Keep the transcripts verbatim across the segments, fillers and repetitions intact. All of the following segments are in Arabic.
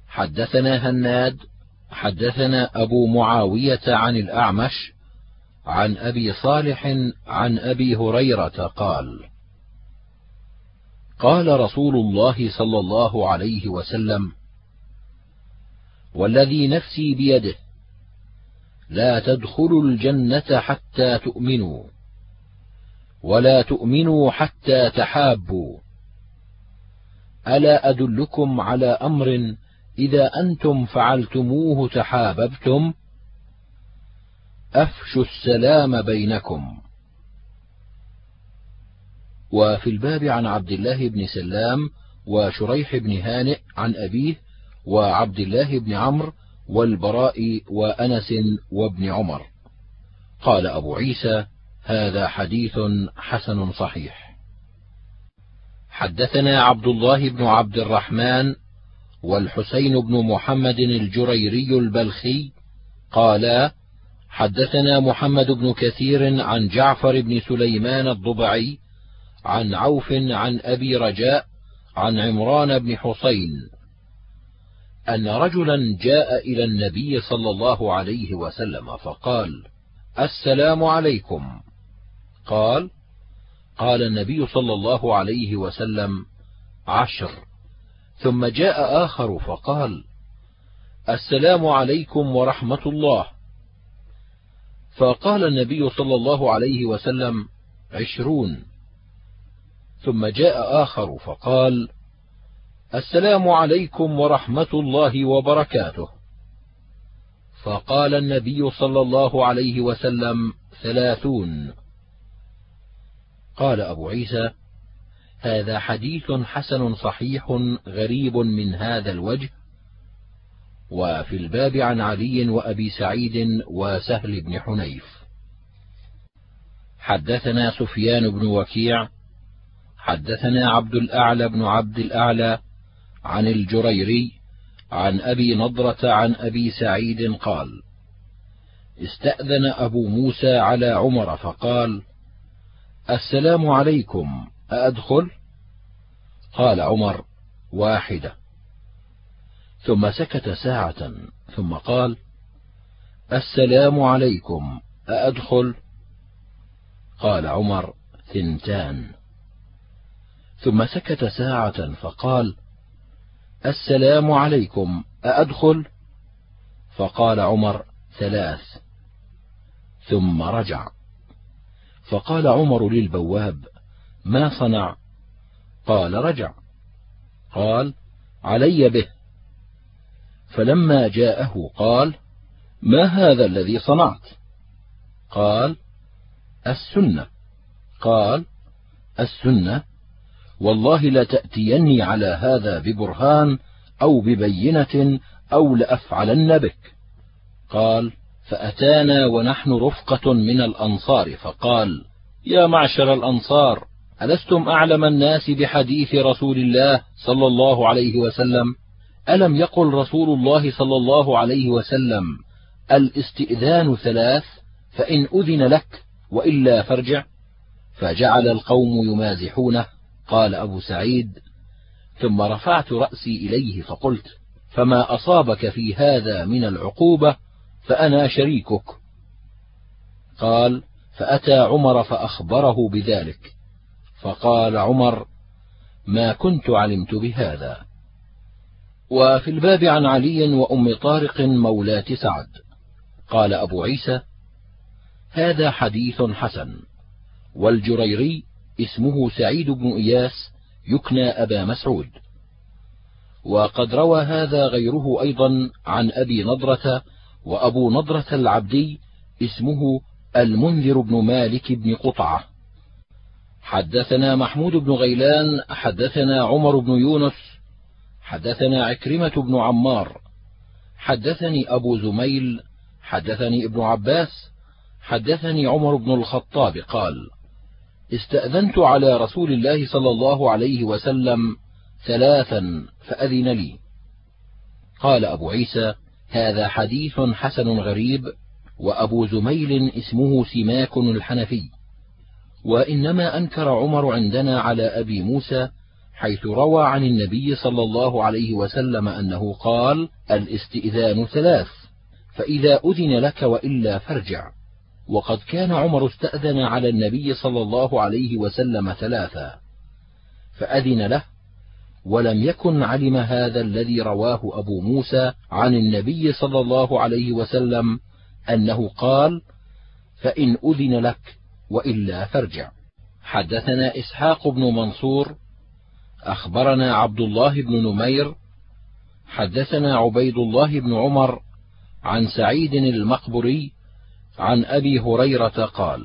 حدثنا هناد حدثنا أبو معاوية عن الأعمش عن أبي صالح عن أبي هريرة قال: قال رسول الله صلى الله عليه وسلم: والذي نفسي بيده لا تدخلوا الجنة حتى تؤمنوا، ولا تؤمنوا حتى تحابوا. ألا أدلكم على أمر إذا أنتم فعلتموه تحاببتم؟ أفشوا السلام بينكم. وفي الباب عن عبد الله بن سلام وشريح بن هانئ عن أبيه وعبد الله بن عمرو والبراء وأنس وابن عمر. قال أبو عيسى: هذا حديث حسن صحيح. حدثنا عبد الله بن عبد الرحمن والحسين بن محمد الجريري البلخي قالا: حدثنا محمد بن كثير عن جعفر بن سليمان الضبعي عن عوف عن أبي رجاء عن عمران بن حسين أن رجلا جاء إلى النبي صلى الله عليه وسلم فقال: السلام عليكم. قال: قال النبي صلى الله عليه وسلم: عشر. ثم جاء آخر فقال: السلام عليكم ورحمة الله. فقال النبي صلى الله عليه وسلم: عشرون. ثم جاء آخر فقال: السلام عليكم ورحمة الله وبركاته. فقال النبي صلى الله عليه وسلم: ثلاثون. قال أبو عيسى: هذا حديث حسن صحيح غريب من هذا الوجه. وفي الباب عن علي وأبي سعيد وسهل بن حنيف. حدثنا سفيان بن وكيع حدثنا عبد الأعلى بن عبد الأعلى عن الجريري عن أبي نضرة عن أبي سعيد قال: استأذن أبو موسى على عمر فقال: السلام عليكم، أأدخل؟ قال عمر: واحدة. ثم سكت ساعة ثم قال: السلام عليكم، أأدخل؟ قال عمر: ثنتان. ثم سكت ساعة فقال: السلام عليكم، أأدخل؟ فقال عمر: ثلاث. ثم رجع. فقال عمر للبواب: ما صنع؟ قال: رجع. قال: علي به. فلما جاءه قال: ما هذا الذي صنعت؟ قال: السنة. قال: السنة؟ والله لتأتيني على هذا ببرهان أو ببينة أو لأفعلن بك. قال: فأتانا ونحن رفقة من الأنصار فقال: يا معشر الأنصار، ألستم أعلم الناس بحديث رسول الله صلى الله عليه وسلم؟ ألم يقل رسول الله صلى الله عليه وسلم: الاستئذان ثلاث، فإن أذن لك وإلا فارجع؟ فجعل القوم يمازحونه. قال أبو سعيد: ثم رفعت رأسي إليه فقلت: فما أصابك في هذا من العقوبة فأنا شريكك. قال: فأتى عمر فأخبره بذلك، فقال عمر: ما كنت علمت بهذا. وفي الباب عن علي وأم طارق مولاة سعد. قال أبو عيسى: هذا حديث حسن. والجريري اسمه سعيد بن إياس يكنى أبا مسعود. وقد روى هذا غيره أيضا عن أبي نضرة، وأبو نضرة العبدي اسمه المنذر بن مالك بن قطعة. حدثنا محمود بن غيلان حدثنا عمر بن يونس حدثنا عكرمة بن عمار حدثني أبو زميل حدثني ابن عباس حدثني عمر بن الخطاب قال: استأذنت على رسول الله صلى الله عليه وسلم ثلاثا فأذن لي. قال أبو عيسى: هذا حديث حسن غريب. وأبو زميل اسمه سماك الحنفي. وإنما أنكر عمر عندنا على أبي موسى حيث روى عن النبي صلى الله عليه وسلم أنه قال: الاستئذان ثلاث، فإذا أذن لك وإلا فارجع. وقد كان عمر استأذن على النبي صلى الله عليه وسلم ثلاثا فأذن له، ولم يكن علم هذا الذي رواه أبو موسى عن النبي صلى الله عليه وسلم أنه قال: فإن أذن لك وإلا فارجع. حدثنا إسحاق بن منصور أخبرنا عبد الله بن نمير حدثنا عبيد الله بن عمر عن سعيد المقبري عن أبي هريرة قال: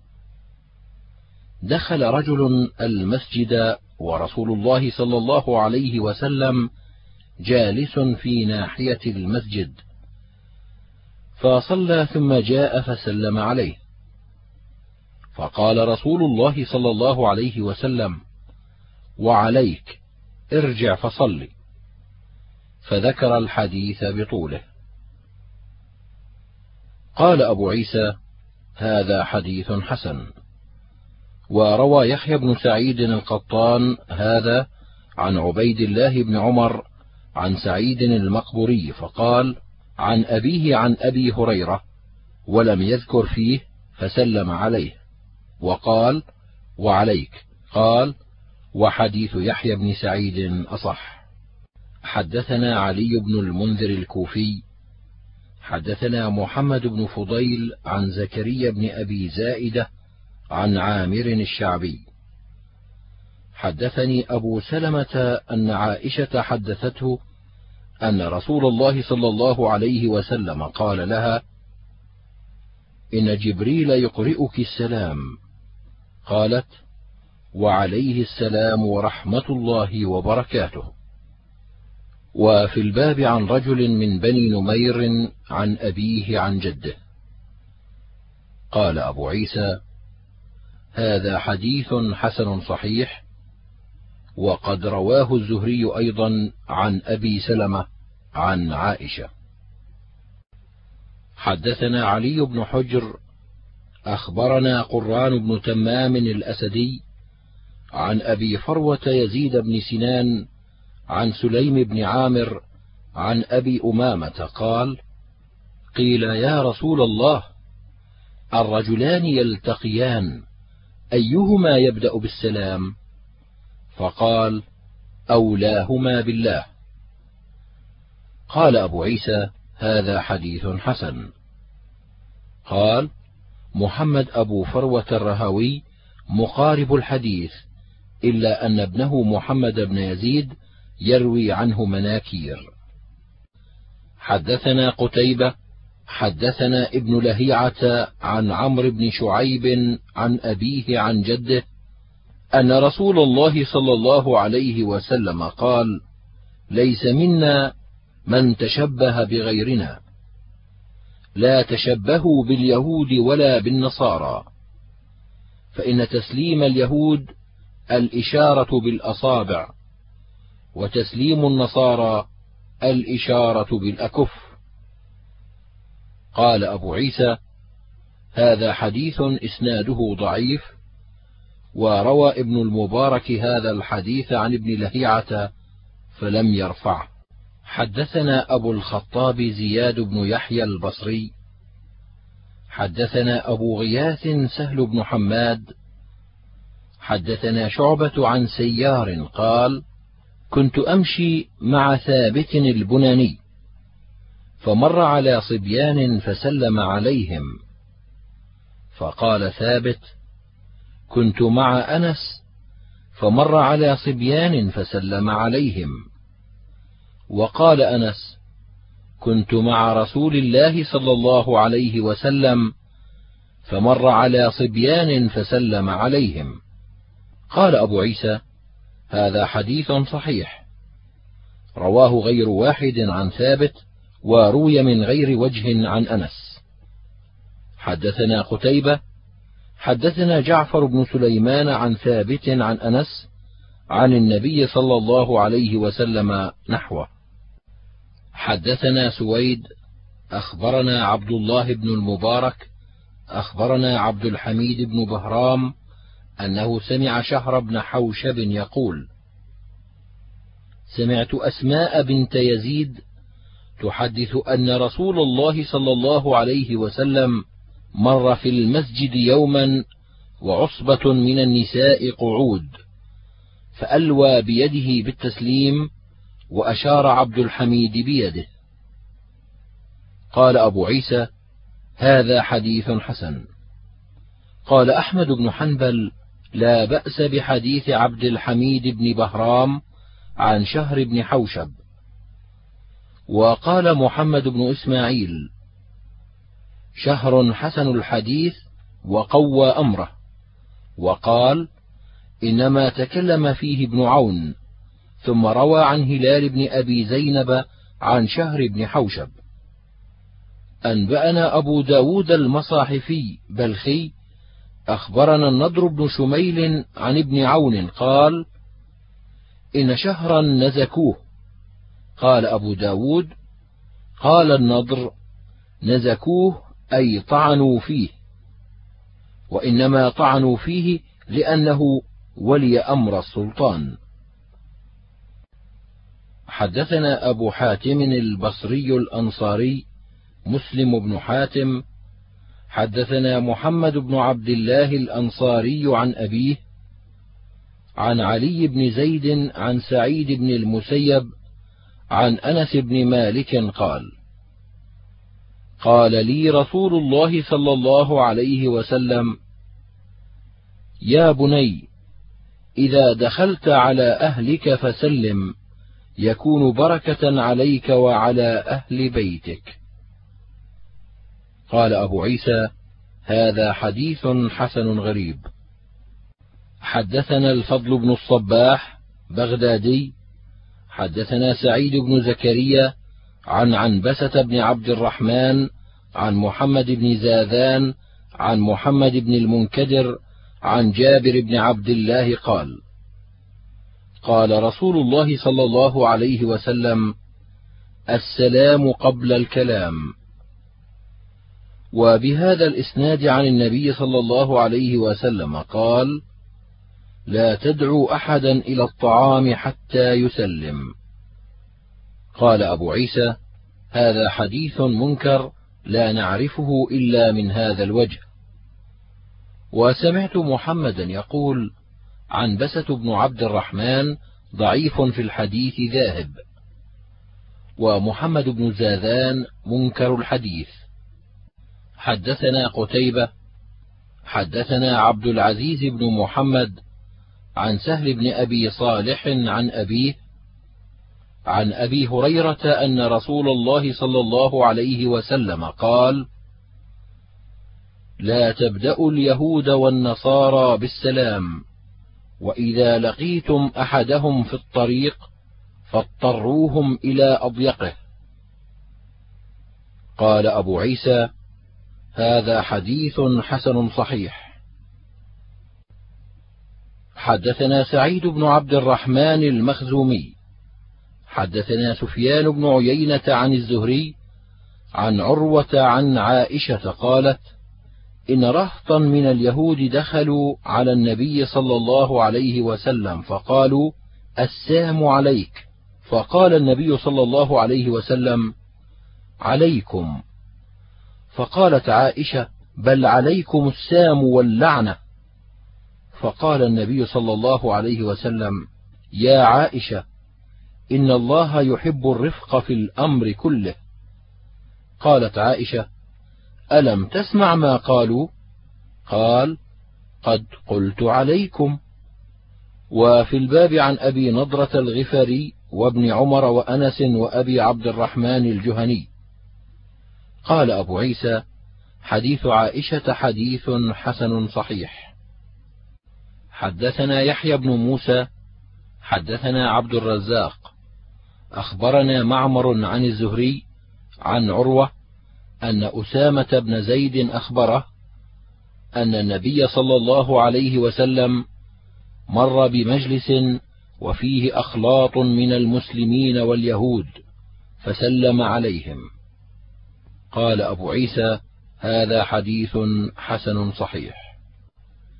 دخل رجل المسجد ورسول الله صلى الله عليه وسلم جالس في ناحية المسجد، فصلى ثم جاء فسلم عليه، فقال رسول الله صلى الله عليه وسلم: وعليك، ارجع فصل. فذكر الحديث بطوله. قال أبو عيسى: هذا حديث حسن. وروى يحيى بن سعيد القطان هذا عن عبيد الله بن عمر عن سعيد المقبري فقال: عن أبيه عن أبي هريرة، ولم يذكر فيه فسلم عليه، وقال: وعليك، قال: وحديث يحيى بن سعيد أصح. حدثنا علي بن المنذر الكوفي حدثنا محمد بن فضيل عن زكريا بن أبي زائدة عن عامر الشعبي حدثني أبو سلمة أن عائشة حدثته أن رسول الله صلى الله عليه وسلم قال لها: إن جبريل يقرئك السلام. قالت: وعليه السلام ورحمة الله وبركاته. وفي الباب عن رجل من بني نمير عن أبيه عن جده. قال أبو عيسى: هذا حديث حسن صحيح، وقد رواه الزهري أيضا عن أبي سلمة عن عائشة. حدثنا علي بن حجر أخبرنا قران بن تمام الأسدي عن أبي فروة يزيد بن سنان عن سليم بن عامر عن أبي أمامة قال: قيل يا رسول الله، الرجلان يلتقيان أيهما يبدأ بالسلام؟ فقال: أولاهما بالله. قال أبو عيسى: هذا حديث حسن. قال محمد أبو فروة الرهوي مقارب الحديث، إلا أن ابنه محمد بن يزيد يروي عنه مناكير. حدثنا قتيبة حدثنا ابن لهيعة عن عمرو بن شعيب عن أبيه عن جده أن رسول الله صلى الله عليه وسلم قال: ليس منا من تشبه بغيرنا، لا تشبهوا باليهود ولا بالنصارى، فإن تسليم اليهود الإشارة بالأصابع، وتسليم النصارى الإشارة بالأكف. قال أبو عيسى: هذا حديث إسناده ضعيف، وروى ابن المبارك هذا الحديث عن ابن لهيعة فلم يرفعه. حدثنا أبو الخطاب زياد بن يحيى البصري حدثنا أبو غياث سهل بن حماد حدثنا شعبة عن سيار قال: كنت أمشي مع ثابت البناني، فمر على صبيان فسلم عليهم، فقال ثابت: كنت مع أنس فمر على صبيان فسلم عليهم، وقال أنس: كنت مع رسول الله صلى الله عليه وسلم فمر على صبيان فسلم عليهم. قال أبو عيسى: هذا حديث صحيح، رواه غير واحد عن ثابت، وروي من غير وجه عن أنس. حدثنا قتيبة حدثنا جعفر بن سليمان عن ثابت عن أنس عن النبي صلى الله عليه وسلم نحوه. حدثنا سويد أخبرنا عبد الله بن المبارك أخبرنا عبد الحميد بن بهرام أنه سمع شهر بن حوشب يقول: سمعت أسماء بنت يزيد تحدث أن رسول الله صلى الله عليه وسلم مر في المسجد يوما وعصبة من النساء قعود، فألوى بيده بالتسليم وأشار عبد الحميد بيده. قال أبو عيسى: هذا حديث حسن. قال أحمد بن حنبل: لا بأس بحديث عبد الحميد بن بهرام عن شهر بن حوشب. وقال محمد بن إسماعيل: شهر حسن الحديث وقوى أمره. وقال: إنما تكلم فيه ابن عون، ثم روى عن هلال بن أبي زينب عن شهر بن حوشب. أنبأنا أبو داود المصاحفي بلخي أخبرنا النضر بن شميل عن ابن عون قال: إن شهرا نزكوه. قال أبو داود: قال النضر: نزكوه أي طعنوا فيه، وإنما طعنوا فيه لأنه ولي أمر السلطان. حدثنا أبو حاتم البصري الأنصاري مسلم بن حاتم حدثنا محمد بن عبد الله الأنصاري عن أبيه عن علي بن زيد عن سعيد بن المسيب عن أنس بن مالك قال: قال لي رسول الله صلى الله عليه وسلم: يا بني، إذا دخلت على أهلك فسلم، يكون بركة عليك وعلى أهل بيتك. قال أبو عيسى: هذا حديث حسن غريب. حدثنا الفضل بن الصباح بغدادي حدثنا سعيد بن زكريا عن عنبسة بن عبد الرحمن عن محمد بن زاذان عن محمد بن المنكدر عن جابر بن عبد الله قال: قال رسول الله صلى الله عليه وسلم: السلام قبل الكلام. وبهذا الإسناد عن النبي صلى الله عليه وسلم قال: لا تدعوا أحدا إلى الطعام حتى يسلم. قال أبو عيسى: هذا حديث منكر لا نعرفه إلا من هذا الوجه. وسمعت محمدا يقول: عنبسة بن عبد الرحمن ضعيف في الحديث ذاهب، ومحمد بن زاذان منكر الحديث. حدثنا قتيبة حدثنا عبد العزيز بن محمد عن سهل بن أبي صالح عن أبيه عن أبي هريرة أن رسول الله صلى الله عليه وسلم قال: لا تبدأوا اليهود والنصارى بالسلام، وإذا لقيتم أحدهم في الطريق فاضطروهم إلى أضيقه. قال أبو عيسى: هذا حديث حسن صحيح. حدثنا سعيد بن عبد الرحمن المخزومي حدثنا سفيان بن عيينة عن الزهري عن عروة عن عائشة قالت: إن رهطا من اليهود دخلوا على النبي صلى الله عليه وسلم فقالوا: السام عليك. فقال النبي صلى الله عليه وسلم: عليكم. فقالت عائشة: بل عليكم السام واللعنة. فقال النبي صلى الله عليه وسلم: يا عائشة، إن الله يحب الرفق في الأمر كله. قالت عائشة: ألم تسمع ما قالوا؟ قال: قد قلت عليكم. وفي الباب عن أبي نضرة الغفاري وابن عمر وأنس وأبي عبد الرحمن الجهني. قال أبو عيسى: حديث عائشة حديث حسن صحيح. حدثنا يحيى بن موسى حدثنا عبد الرزاق أخبرنا معمر عن الزهري عن عروة أن أسامة بن زيد أخبره أن النبي صلى الله عليه وسلم مر بمجلس وفيه أخلاط من المسلمين واليهود فسلم عليهم. قال أبو عيسى: هذا حديث حسن صحيح.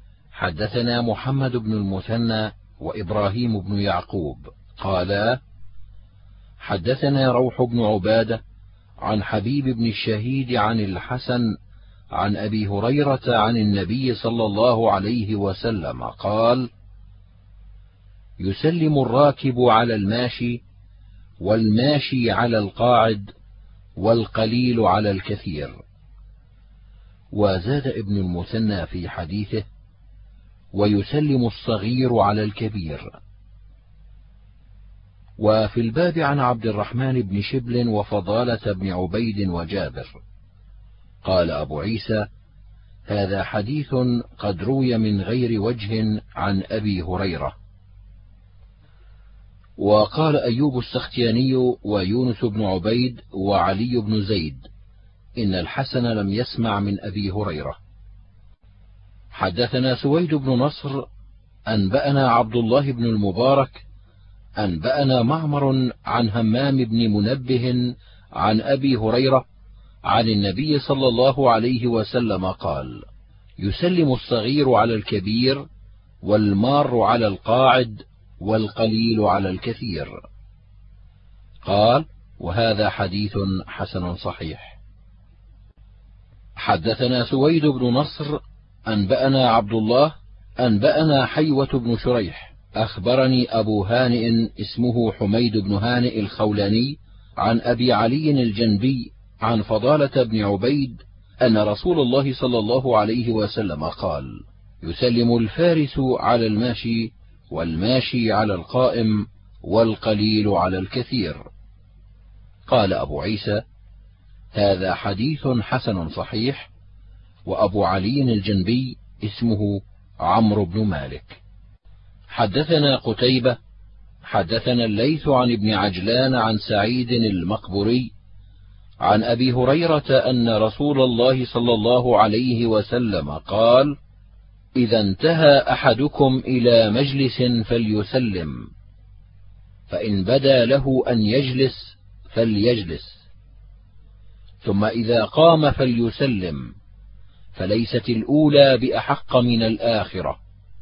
حدثنا محمد بن المثنى وإبراهيم بن يعقوب قالا: حدثنا روح بن عبادة عن حبيب بن الشهيد عن الحسن عن أبي هريرة عن النبي صلى الله عليه وسلم قال: يسلم الراكب على الماشي، والماشي على القاعد، والقليل على الكثير. وزاد ابن المثنى في حديثه: ويسلم الصغير على الكبير. وفي الباب عن عبد الرحمن بن شبل وفضالة بن عبيد وجابر. قال أبو عيسى: هذا حديث قد روي من غير وجه عن أبي هريرة. وقال أيوب السختياني ويونس بن عبيد وعلي بن زيد: إن الحسن لم يسمع من أبي هريرة. حدثنا سويد بن نصر أنبأنا عبد الله بن المبارك أنبأنا معمر عن همام بن منبه عن أبي هريرة عن النبي صلى الله عليه وسلم قال: يسلم الصغير على الكبير، والمار على القاعد، والقليل على الكثير. قال: وهذا حديث حسن صحيح. حدثنا سويد بن نصر أنبأنا عبد الله أنبأنا حيوة بن شريح أخبرني أبو هانئ اسمه حميد بن هانئ الخولاني عن أبي علي الجنبي عن فضالة بن عبيد أن رسول الله صلى الله عليه وسلم قال: يسلم الفارس على الماشي، والماشي على القائم، والقليل على الكثير. قال أبو عيسى: هذا حديث حسن صحيح. وأبو علي الجنبي اسمه عمرو بن مالك. حدثنا قتيبة حدثنا الليث عن ابن عجلان عن سعيد المقبري عن أبي هريرة أن رسول الله صلى الله عليه وسلم قال: إذا انتهى أحدكم إلى مجلس فليسلم، فإن بدا له أن يجلس فليجلس، ثم إذا قام فليسلم، فليست الأولى بأحق من الآخرة.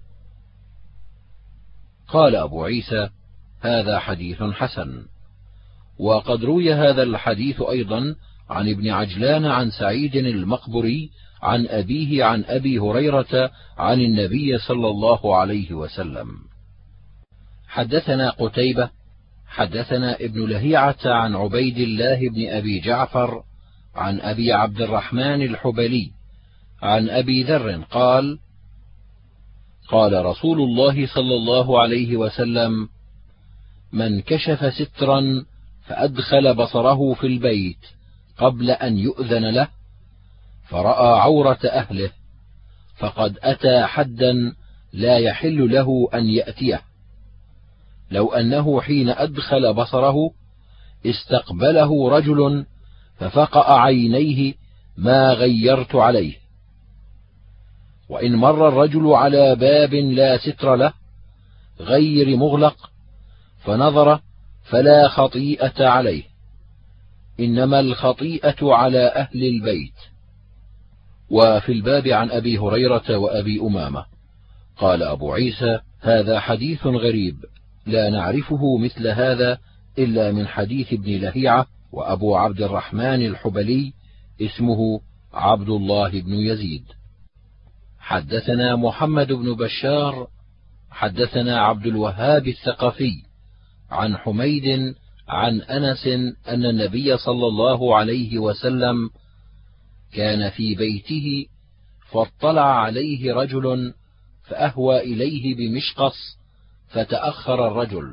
قال أبو عيسى: هذا حديث حسن. وقد روي هذا الحديث أيضا عن ابن عجلان عن سعيد المقبري عن أبيه عن أبي هريرة عن النبي صلى الله عليه وسلم. حدثنا قتيبة حدثنا ابن لهيعة عن عبيد الله بن أبي جعفر عن أبي عبد الرحمن الحبلي عن أبي ذر قال: قال رسول الله صلى الله عليه وسلم: من كشف سترا فأدخل بصره في البيت قبل أن يؤذن له، فرأى عورة أهله، فقد أتى حدا لا يحل له أن يأتيه، لو أنه حين أدخل بصره استقبله رجل ففقأ عينيه ما غيرت عليه. وإن مر الرجل على باب لا ستر له غير مغلق فنظر فلا خطيئة عليه، إنما الخطيئة على أهل البيت. وفي الباب عن أبي هريرة وأبي أمامة. قال أبو عيسى: هذا حديث غريب لا نعرفه مثل هذا إلا من حديث ابن لهيعة. وأبو عبد الرحمن الحبلي اسمه عبد الله بن يزيد. حدثنا محمد بن بشار حدثنا عبد الوهاب الثقفي عن حميد عن أنس أن النبي صلى الله عليه وسلم كان في بيته فاطلع عليه رجل فأهوى إليه بمشقص فتأخر الرجل.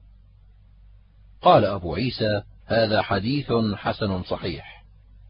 قال أبو عيسى: هذا حديث حسن صحيح.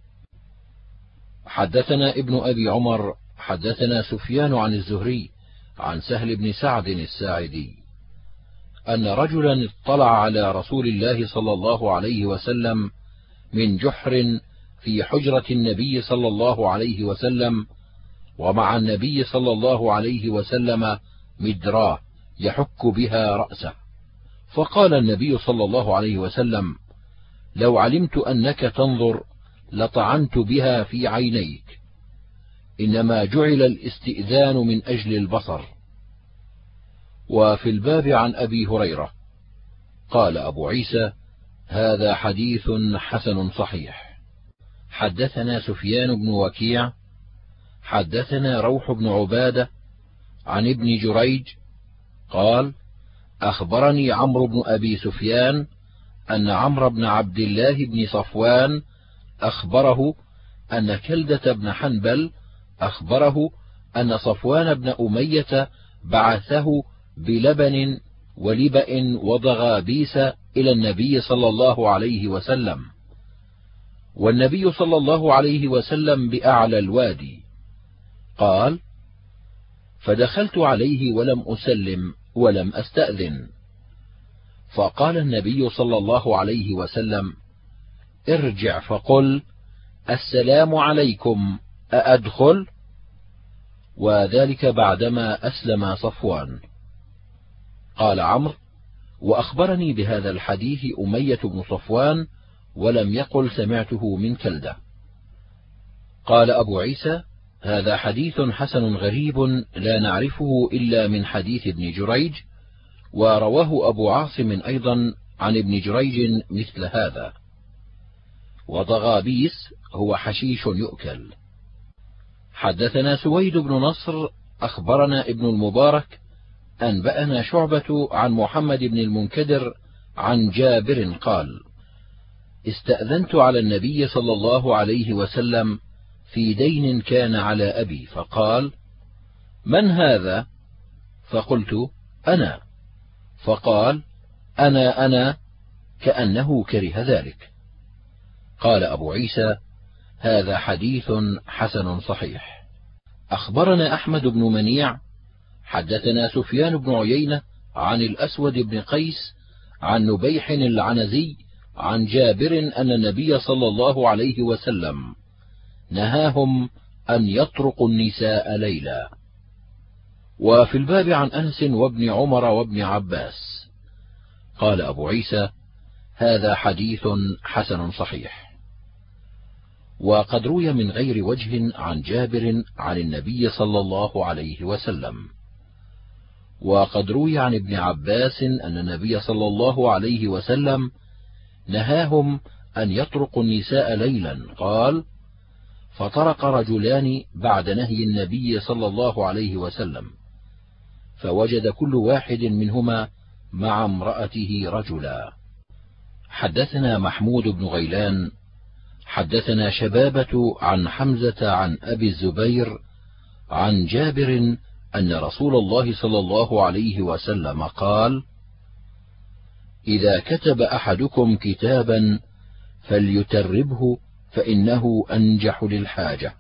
حدثنا ابن أبي عمر حدثنا سفيان عن الزهري عن سهل بن سعد الساعدي أن رجلا اطلع على رسول الله صلى الله عليه وسلم من جحر في حجرة النبي صلى الله عليه وسلم، ومع النبي صلى الله عليه وسلم مدراه يحك بها رأسه. فقال النبي صلى الله عليه وسلم: لو علمت أنك تنظر لطعنت بها في عينيك، إنما جعل الاستئذان من أجل البصر. وفي الباب عن أبي هريرة. قال أبو عيسى: هذا حديث حسن صحيح. حدثنا سفيان بن وكيع حدثنا روح بن عبادة عن ابن جريج قال أخبرني عمرو بن أبي سفيان أن عمرو بن عبد الله بن صفوان أخبره أن كلدة بن حنبل أخبره أن صفوان بن أمية بعثه بلبن ولبأ وضغابيس إلى النبي صلى الله عليه وسلم، والنبي صلى الله عليه وسلم بأعلى الوادي. قال فدخلت عليه ولم أسلم ولم أستأذن، فقال النبي صلى الله عليه وسلم ارجع فقل السلام عليكم أأدخل؟ وذلك بعدما أسلم صفوان. قال عمرو وأخبرني بهذا الحديث أمية بن صفوان ولم يقل سمعته من كلدة. قال أبو عيسى هذا حديث حسن غريب لا نعرفه إلا من حديث ابن جريج، ورواه أبو عاصم أيضا عن ابن جريج مثل هذا. وضغابيس هو حشيش يؤكل. حدثنا سويد بن نصر أخبرنا ابن المبارك أنبأنا شعبة عن محمد بن المنكدر عن جابر قال استأذنت على النبي صلى الله عليه وسلم في دين كان على أبي، فقال من هذا؟ فقلت أنا، فقال أنا أنا كأنه كره ذلك. قال أبو عيسى هذا حديث حسن صحيح. أخبرنا أحمد بن منيع حدثنا سفيان بن عيينة عن الأسود بن قيس عن نبيح العنزي عن جابر أن النبي صلى الله عليه وسلم نهاهم أن يطرقوا النساء ليلا. وفي الباب عن أنس وابن عمر وابن عباس. قال أبو عيسى هذا حديث حسن صحيح. وقد روي من غير وجه عن جابر عن النبي صلى الله عليه وسلم. وقد روي عن ابن عباس أن النبي صلى الله عليه وسلم نهاهم أن يطرقوا النساء ليلا. قال فطرق رجلان بعد نهي النبي صلى الله عليه وسلم، فوجد كل واحد منهما مع امرأته رجلا. حدثنا محمود بن غيلان حدثنا شبابة عن حمزة عن أبي الزبير عن جابر أن رسول الله صلى الله عليه وسلم قال إذا كتب أحدكم كتابا فليتربه فإنه أنجح للحاجة.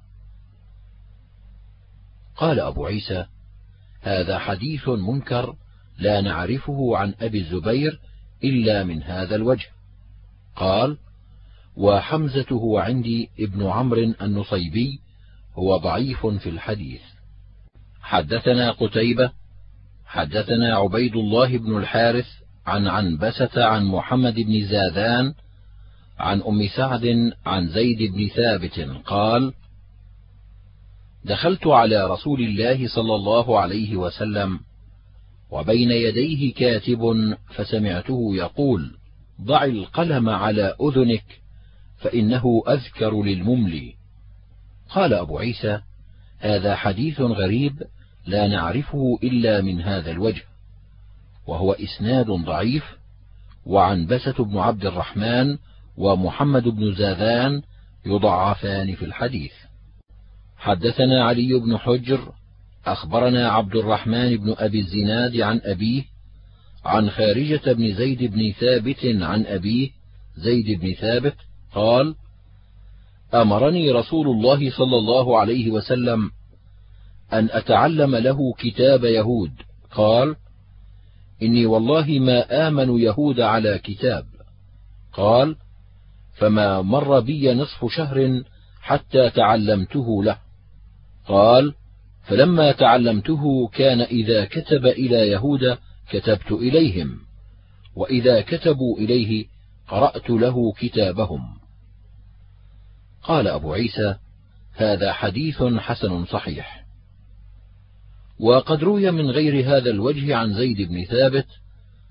قال أبو عيسى هذا حديث منكر لا نعرفه عن أبي الزبير إلا من هذا الوجه. قال وحمزة هو عندي ابن عمرو النصيبي هو ضعيف في الحديث. حدثنا قتيبة حدثنا عبيد الله بن الحارث عن عنبسة عن محمد بن زاذان عن أم سعد عن زيد بن ثابت قال دخلت على رسول الله صلى الله عليه وسلم وبين يديه كاتب فسمعته يقول ضع القلم على أذنك فإنه أذكر للمملي. قال أبو عيسى هذا حديث غريب لا نعرفه إلا من هذا الوجه، وهو إسناد ضعيف. وعنبسة بن عبد الرحمن ومحمد بن زاذان يضعفان في الحديث. حدثنا علي بن حجر أخبرنا عبد الرحمن بن أبي الزناد عن أبيه عن خارجة بن زيد بن ثابت عن أبيه زيد بن ثابت قال أمرني رسول الله صلى الله عليه وسلم أن أتعلم له كتاب يهود. قال إني والله ما آمن يهود على كتاب. قال فما مر بي نصف شهر حتى تعلمته له. قال فلما تعلمته كان إذا كتب إلى يهود كتبت إليهم، وإذا كتبوا إليه قرأت له كتابهم. قال أبو عيسى هذا حديث حسن صحيح. وقد روي من غير هذا الوجه عن زيد بن ثابت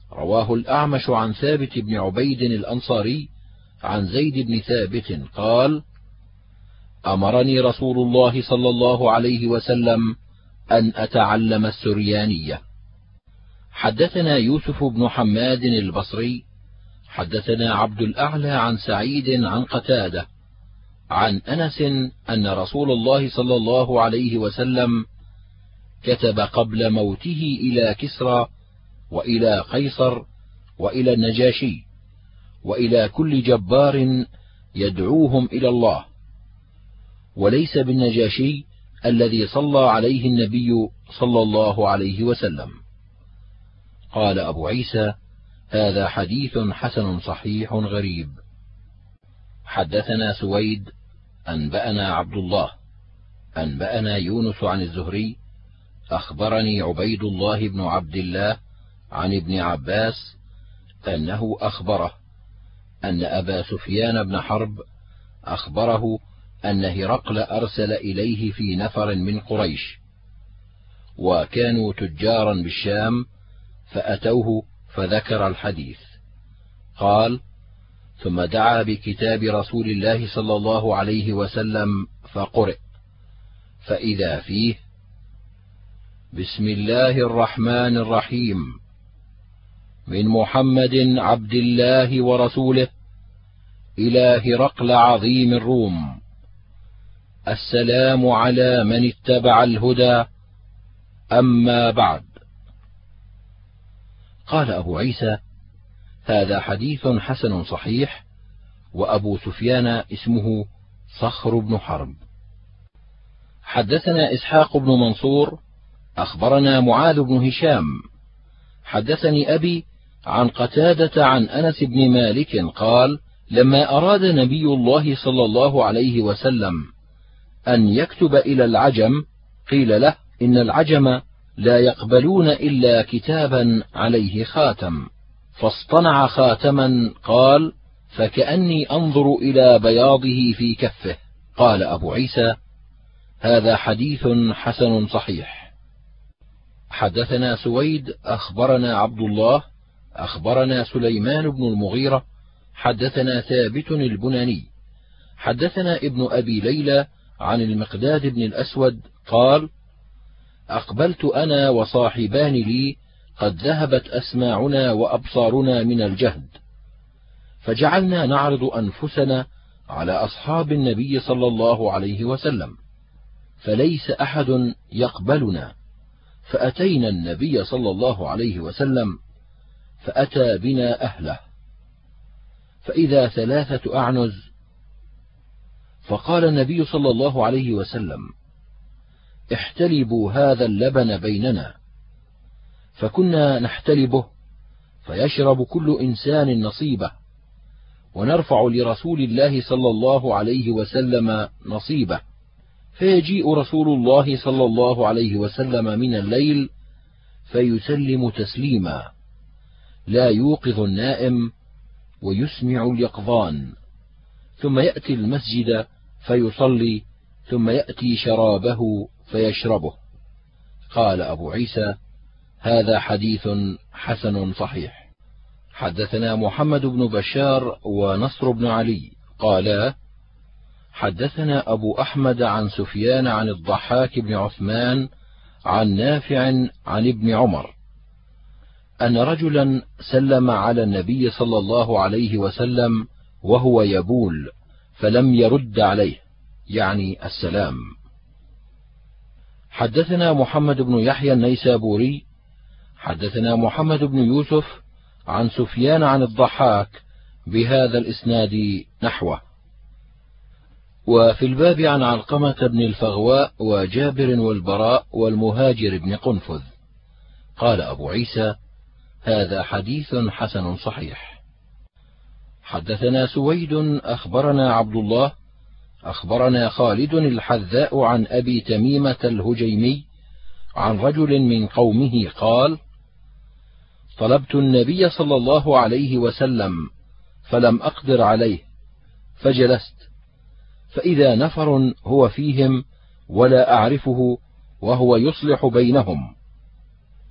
رواه الأعمش عن ثابت بن عبيد الأنصاري عن زيد بن ثابت قال: أمرني رسول الله صلى الله عليه وسلم أن أتعلم السريانية. حدثنا يوسف بن حماد البصري حدثنا عبد الأعلى عن سعيد عن قتادة عن أنس أن رسول الله صلى الله عليه وسلم كتب قبل موته إلى كسرى وإلى قيصر وإلى النجاشي وإلى كل جبار يدعوهم إلى الله، وليس بالنجاشي الذي صلى عليه النبي صلى الله عليه وسلم. قال أبو عيسى: هذا حديث حسن صحيح غريب. حدثنا سويد أنبأنا عبد الله أنبأنا يونس عن الزهري أخبرني عبيد الله بن عبد الله عن ابن عباس أنه أخبره أن أبا سفيان بن حرب أخبره أن هرقل أرسل إليه في نفر من قريش، وكانوا تجارا بالشام، فأتوه فذكر الحديث. قال: ثم دعا بكتاب رسول الله صلى الله عليه وسلم فقرئ، فإذا فيه: بسم الله الرحمن الرحيم، من محمد عبد الله ورسوله إلى هرقل عظيم الروم، السلام على من اتبع الهدى، أما بعد. قال أبو عيسى: هذا حديث حسن صحيح، وأبو سفيان اسمه صخر بن حرب. حدثنا إسحاق بن منصور أخبرنا معاذ بن هشام حدثني أبي عن قتادة عن أنس بن مالك قال: لما أراد نبي الله صلى الله عليه وسلم أن يكتب إلى العجم قيل له: إن العجم لا يقبلون إلا كتابا عليه خاتم، فاصطنع خاتما، قال: فكأني أنظر إلى بياضه في كفه. قال أبو عيسى: هذا حديث حسن صحيح. حدثنا سويد أخبرنا عبد الله أخبرنا سليمان بن المغيرة حدثنا ثابت البناني حدثنا ابن أبي ليلى عن المقداد بن الأسود قال: أقبلت أنا وصاحبان لي قد ذهبت أسماعنا وأبصارنا من الجهد، فجعلنا نعرض أنفسنا على أصحاب النبي صلى الله عليه وسلم، فليس أحد يقبلنا، فأتينا النبي صلى الله عليه وسلم فأتى بنا أهله، فإذا ثلاثة أعنز، فقال النبي صلى الله عليه وسلم: احتلبوا هذا اللبن بيننا، فكنا نحتلبه، فيشرب كل إنسان نصيبه، ونرفع لرسول الله صلى الله عليه وسلم نصيبه، فيجيء رسول الله صلى الله عليه وسلم من الليل فيسلم تسليما، لا يوقظ النائم ويسمع اليقظان، ثم يأتي المسجد فيصلي، ثم يأتي شرابه فيشربه. قال أبو عيسى: هذا حديث حسن صحيح. حدثنا محمد بن بشار ونصر بن علي قالا: حدثنا أبو أحمد عن سفيان عن الضحاك بن عثمان عن نافع عن ابن عمر أن رجلا سلم على النبي صلى الله عليه وسلم وهو يبول، فلم يرد عليه، يعني السلام. حدثنا محمد بن يحيى النيسابوري حدثنا محمد بن يوسف عن سفيان عن الضحاك بهذا الإسناد نحوه. وفي الباب عن علقمة بن الفغواء وجابر والبراء والمهاجر بن قنفذ. قال أبو عيسى: هذا حديث حسن صحيح. حدثنا سويد أخبرنا عبد الله أخبرنا خالد الحذاء عن أبي تميمة الهجيمي عن رجل من قومه قال: طلبت النبي صلى الله عليه وسلم فلم أقدر عليه، فجلست، فإذا نفر هو فيهم ولا أعرفه وهو يصلح بينهم،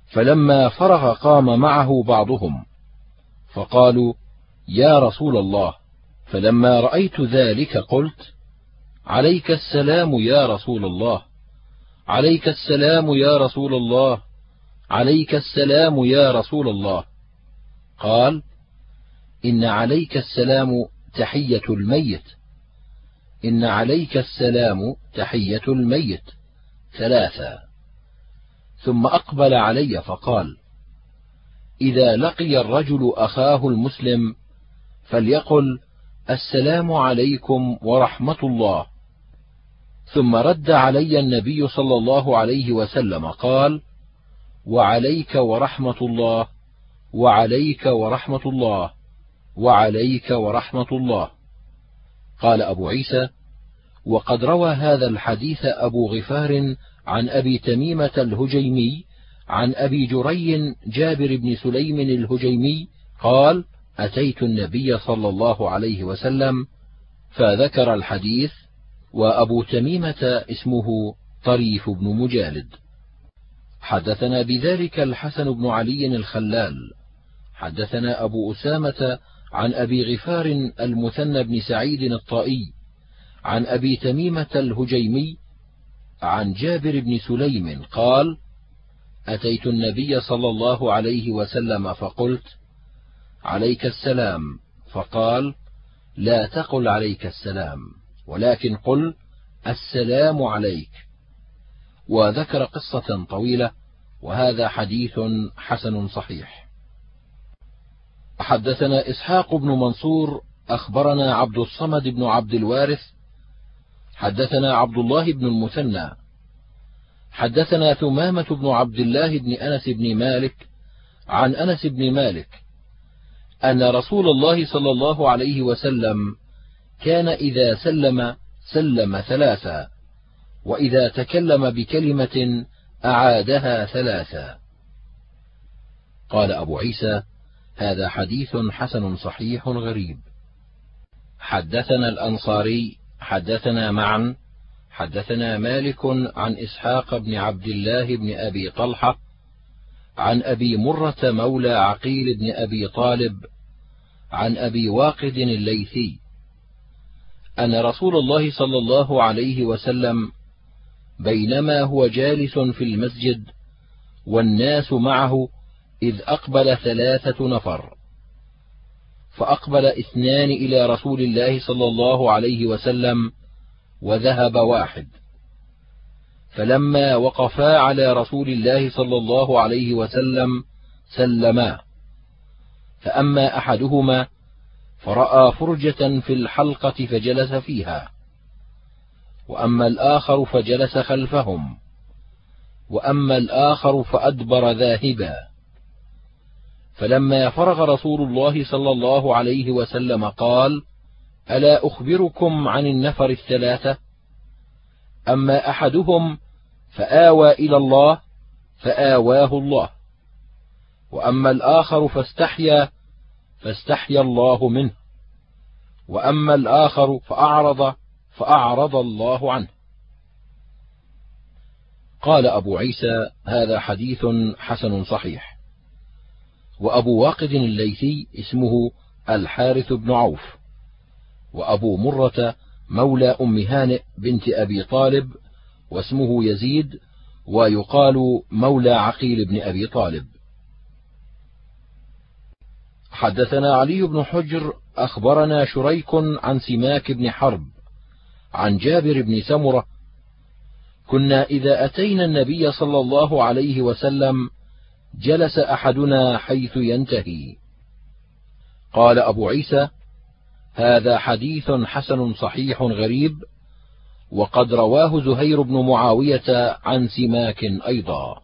فلما فرغ قام معه بعضهم فقالوا: يا رسول الله. فلما رأيت ذلك قلت: عليك السلام يا رسول الله، عليك السلام يا رسول الله، عليك السلام يا رسول الله. قال: إن عليك السلام تحية الميت، إن عليك السلام تحية الميت ثلاثا. ثم أقبل علي فقال: إذا لقي الرجل أخاه المسلم فليقل: السلام عليكم ورحمة الله. ثم رد علي النبي صلى الله عليه وسلم قال: وعليك ورحمة الله، وعليك ورحمة الله، وعليك ورحمة الله. قال أبو عيسى: وقد روى هذا الحديث أبو غفار عن أبي تميمة الهجيمي عن أبي جري جابر بن سليم الهجيمي قال: أتيت النبي صلى الله عليه وسلم فذكر الحديث. وأبو تميمة اسمه طريف بن مجالد. حدثنا بذلك الحسن بن علي الخلال حدثنا أبو أسامة عن أبي غفار المثنى بن سعيد الطائي عن أبي تميمة الهجيمي عن جابر بن سليم قال: أتيت النبي صلى الله عليه وسلم فقلت: عليك السلام. فقال: لا تقل عليك السلام، ولكن قل: السلام عليك. وذكر قصة طويلة، وهذا حديث حسن صحيح. حدثنا إسحاق بن منصور أخبرنا عبد الصمد بن عبد الوارث حدثنا عبد الله بن المثنى حدثنا ثمامة بن عبد الله بن أنس بن مالك عن أنس بن مالك أن رسول الله صلى الله عليه وسلم كان إذا سلم سلم ثلاثا، وإذا تكلم بكلمة أعادها ثلاثا. قال أبو عيسى: هذا حديث حسن صحيح غريب. حدثنا الأنصاري حدثنا معا حدثنا مالك عن إسحاق بن عبد الله بن أبي طلحة عن أبي مرة مولى عقيل بن أبي طالب عن أبي واقد الليثي أن رسول الله صلى الله عليه وسلم بينما هو جالس في المسجد والناس معه إذ أقبل ثلاثة نفر، فأقبل اثنان إلى رسول الله صلى الله عليه وسلم وذهب واحد، فلما وقفا على رسول الله صلى الله عليه وسلم سلما، فأما أحدهما فرأى فرجة في الحلقة فجلس فيها، وأما الآخر فجلس خلفهم، وأما الآخر فأدبر ذاهبا. فلما فرغ رسول الله صلى الله عليه وسلم قال: ألا أخبركم عن النفر الثلاثة؟ أما أحدهم فآوى إلى الله فآواه الله، وأما الآخر فاستحيا فاستحيا الله منه، وأما الآخر فأعرض فأعرض الله عنه. قال أبو عيسى: هذا حديث حسن صحيح. وأبو واقد الليثي اسمه الحارث بن عوف، وأبو مرة مولى أم هانئ بنت أبي طالب، واسمه يزيد، ويقال مولى عقيل بن أبي طالب. حدثنا علي بن حجر أخبرنا شريك عن سماك بن حرب عن جابر بن سمرة: كنا إذا أتينا النبي صلى الله عليه وسلم جلس أحدنا حيث ينتهي. قال أبو عيسى: هذا حديث حسن صحيح غريب، وقد رواه زهير بن معاوية عن سماك أيضا.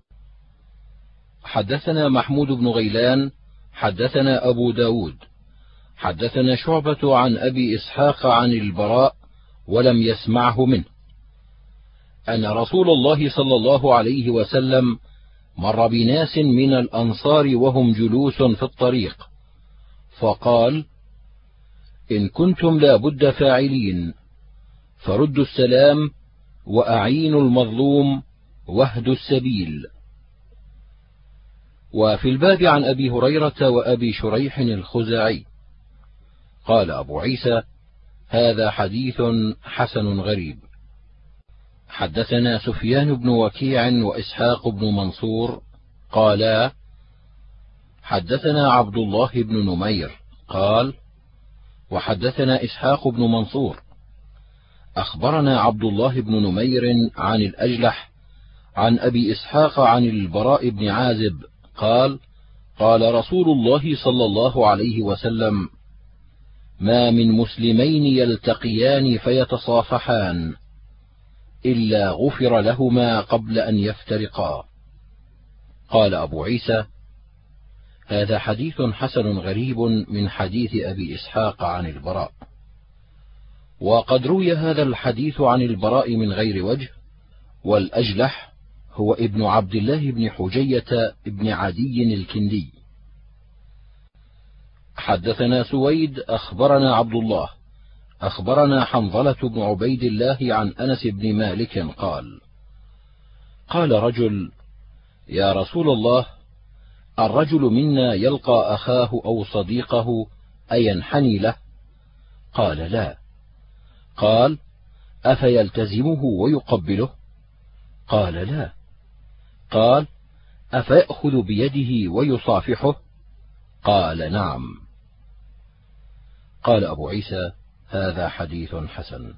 حدثنا محمود بن غيلان حدثنا أبو داود حدثنا شعبة عن أبي إسحاق عن البراء ولم يسمعه منه أن رسول الله صلى الله عليه وسلم مر بناس من الأنصار وهم جلوس في الطريق، فقال: إن كنتم لا بد فاعلين فردوا السلام وأعينوا المظلوم واهدوا السبيل. وفي الباب عن أبي هريرة وأبي شريح الخزاعي. قال أبو عيسى: هذا حديث حسن غريب. حدثنا سفيان بن وكيع وإسحاق بن منصور قالا: حدثنا عبد الله بن نمير قال: وحدثنا إسحاق بن منصور أخبرنا عبد الله بن نمير عن الأجلح عن أبي إسحاق عن البراء بن عازب قال: قال رسول الله صلى الله عليه وسلم: ما من مسلمين يلتقيان فيتصافحان إلا غفر لهما قبل أن يفترقا. قال أبو عيسى: هذا حديث حسن غريب من حديث أبي إسحاق عن البراء. وقد روي هذا الحديث عن البراء من غير وجه، والأجلح هو ابن عبد الله بن حجية بن عدي الكندي. حدثنا سويد أخبرنا عبد الله أخبرنا حنظلة بن عبيد الله عن أنس بن مالك قال: قال رجل: يا رسول الله، الرجل منا يلقى أخاه أو صديقه أينحني له؟ قال: لا. قال: أفيلتزمه ويقبله؟ قال: لا. قال: أفيأخذ بيده ويصافحه؟ قال: نعم. قال أبو عيسى: هذا حديث حسن.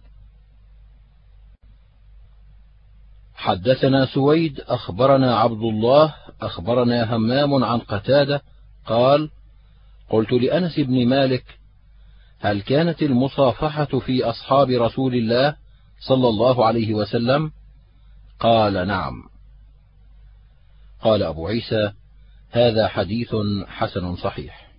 حدثنا سويد أخبرنا عبد الله أخبرنا همام عن قتادة قال: قلت لأنس بن مالك: هل كانت المصافحة في أصحاب رسول الله صلى الله عليه وسلم؟ قال: نعم. قال أبو عيسى: هذا حديث حسن صحيح.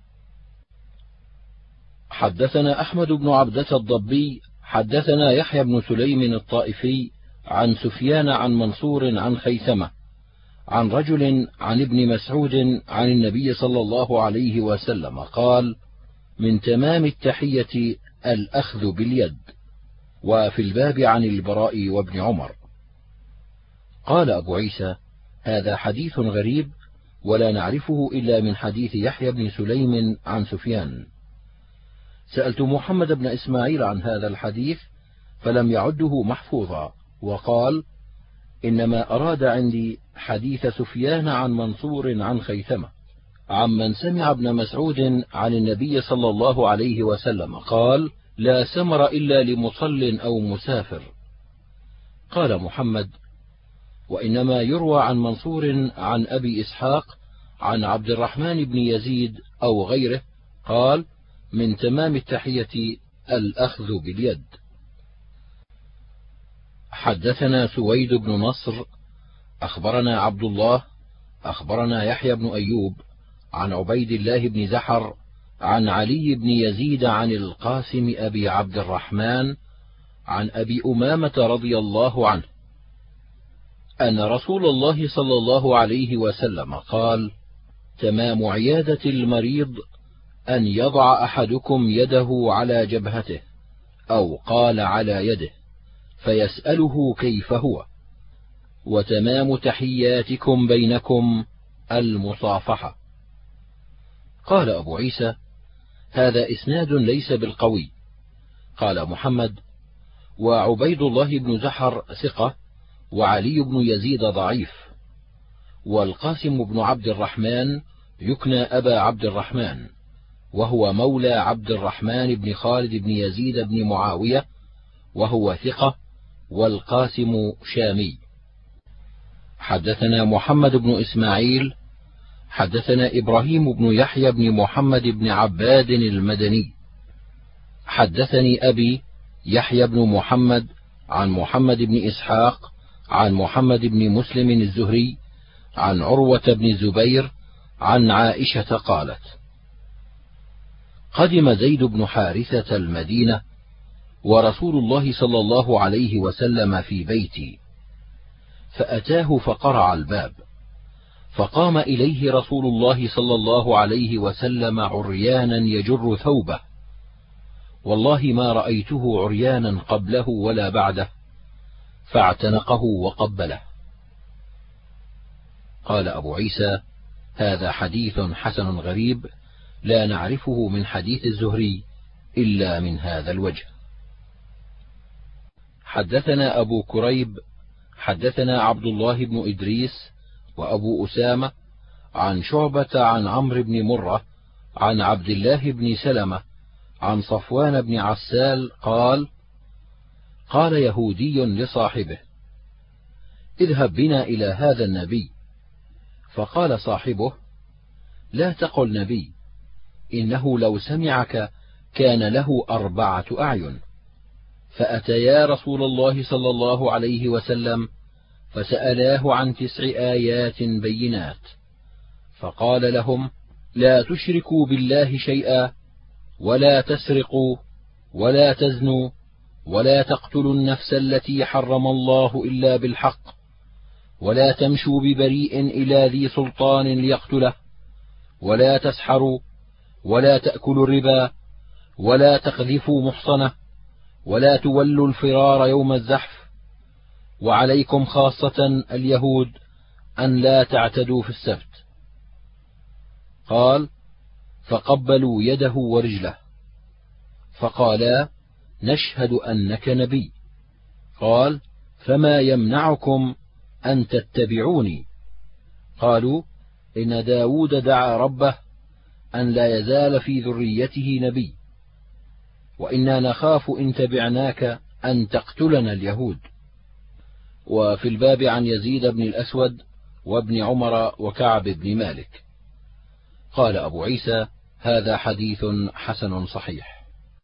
حدثنا أحمد بن عبدة الضبي حدثنا يحيى بن سليم الطائفي عن سفيان عن منصور عن خيثمة عن رجل عن ابن مسعود عن النبي صلى الله عليه وسلم قال: من تمام التحية الأخذ باليد. وفي الباب عن البراء وابن عمر. قال أبو عيسى: هذا حديث غريب ولا نعرفه إلا من حديث يحيى بن سليم عن سفيان. سألت محمد بن إسماعيل عن هذا الحديث فلم يعده محفوظا، وقال: إنما أراد عندي حديث سفيان عن منصور عن خيثمة عمن سمع ابن مسعود عن النبي صلى الله عليه وسلم قال: لا سمر إلا لمصل أو مسافر. قال محمد: وإنما يروى عن منصور عن أبي إسحاق عن عبد الرحمن بن يزيد أو غيره قال: من تمام التحية الأخذ باليد. حدثنا سويد بن نصر أخبرنا عبد الله أخبرنا يحيى بن أيوب عن عبيد الله بن زحر عن علي بن يزيد عن القاسم أبي عبد الرحمن عن أبي أمامة رضي الله عنه أن رسول الله صلى الله عليه وسلم قال: تمام عيادة المريض أن يضع أحدكم يده على جبهته، أو قال على يده، فيسأله كيف هو. وتمام تحياتكم بينكم المصافحة. قال أبو عيسى: هذا إسناد ليس بالقوي. قال محمد: وعبيد الله بن زحر ثقة، وعلي بن يزيد ضعيف، والقاسم بن عبد الرحمن يكنى أبا عبد الرحمن، وهو مولى عبد الرحمن بن خالد بن يزيد بن معاوية، وهو ثقة، والقاسم شامي. حدثنا محمد بن إسماعيل حدثنا إبراهيم بن يحيى بن محمد بن عباد المدني حدثني أبي يحيى بن محمد عن محمد بن إسحاق عن محمد بن مسلم الزهري عن عروة بن الزبير عن عائشة قالت: قدم زيد بن حارثة المدينة ورسول الله صلى الله عليه وسلم في بيتي، فأتاه فقرع الباب، فقام إليه رسول الله صلى الله عليه وسلم عريانا يجر ثوبه، والله ما رأيته عريانا قبله ولا بعده، فاعتنقه وقبله. قال أبو عيسى: هذا حديث حسن غريب لا نعرفه من حديث الزهري إلا من هذا الوجه. حدثنا أبو كريب حدثنا عبد الله بن إدريس وأبو أسامة عن شعبة عن عمرو بن مرة عن عبد الله بن سلمة عن صفوان بن عسال قال: قال يهودي لصاحبه: اذهب بنا إلى هذا النبي. فقال صاحبه: لا تقل نبي، إنه لو سمعك كان له أربعة أعين. فأتيا رسول الله صلى الله عليه وسلم فسألاه عن تسع آيات بينات، فقال لهم: لا تشركوا بالله شيئا، ولا تسرقوا، ولا تزنوا، ولا تقتلوا النفس التي حرم الله إلا بالحق، ولا تمشوا ببريء إلى ذي سلطان ليقتله، ولا تسحروا، ولا تأكلوا الربا، ولا تقذفوا محصنة، ولا تولوا الفرار يوم الزحف، وعليكم خاصة اليهود أن لا تعتدوا في السبت. قال: فقبلوا يده ورجله، فقالا: نشهد أنك نبي. قال: فما يمنعكم أن تتبعوني؟ قالوا: إن داود دعا ربه أن لا يزال في ذريته نبي، وإنا نخاف إن تبعناك أن تقتلنا اليهود. وفي الباب عن يزيد بن الأسود وابن عمر وكعب بن مالك. قال أبو عيسى: هذا حديث حسن صحيح.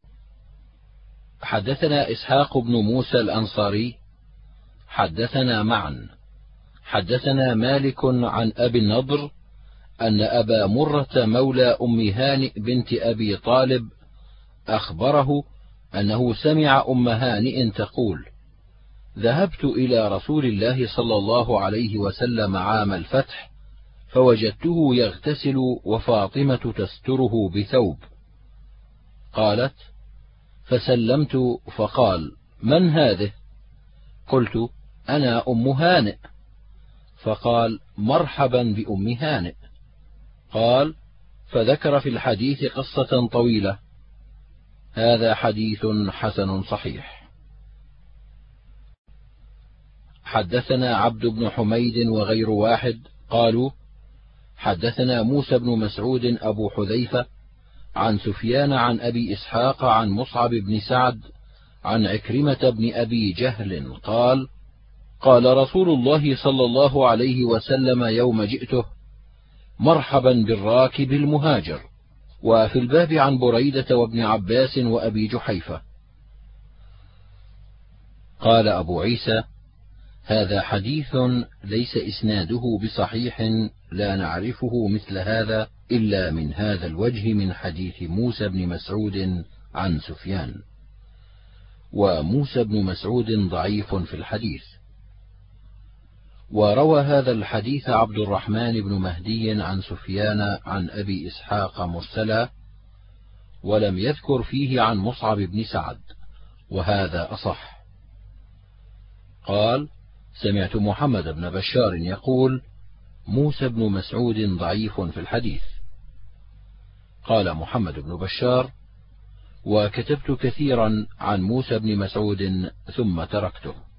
حدثنا إسحاق بن موسى الأنصاري حدثنا معا حدثنا مالك عن أبي النضر أن أبا مرة مولى أم هانئ بنت أبي طالب أخبره أنه سمع أم هانئ تقول: ذهبت إلى رسول الله صلى الله عليه وسلم عام الفتح فوجدته يغتسل وفاطمة تستره بثوب. قالت: فسلمت فقال: من هذه؟ قلت: أنا أم هانئ. فقال: مرحبا بأم هانئ. قال: فذكر في الحديث قصة طويلة. هذا حديث حسن صحيح. حدثنا عبد بن حميد وغير واحد قالوا: حدثنا موسى بن مسعود أبو حذيفة عن سفيان عن أبي إسحاق عن مصعب بن سعد عن عكرمة بن أبي جهل قال: قال رسول الله صلى الله عليه وسلم يوم جئته: مرحبا بالراكب المهاجر. وفي الباب عن بريدة وابن عباس وأبي جحيفة. قال أبو عيسى: هذا حديث ليس إسناده بصحيح، لا نعرفه مثل هذا إلا من هذا الوجه من حديث موسى بن مسعود عن سفيان. وموسى بن مسعود ضعيف في الحديث. وروى هذا الحديث عبد الرحمن بن مهدي عن سفيان عن أبي إسحاق مرسلا، ولم يذكر فيه عن مصعب بن سعد، وهذا أصح. قال: سمعت محمد بن بشار يقول: موسى بن مسعود ضعيف في الحديث. قال محمد بن بشار: وكتبت كثيرا عن موسى بن مسعود ثم تركته.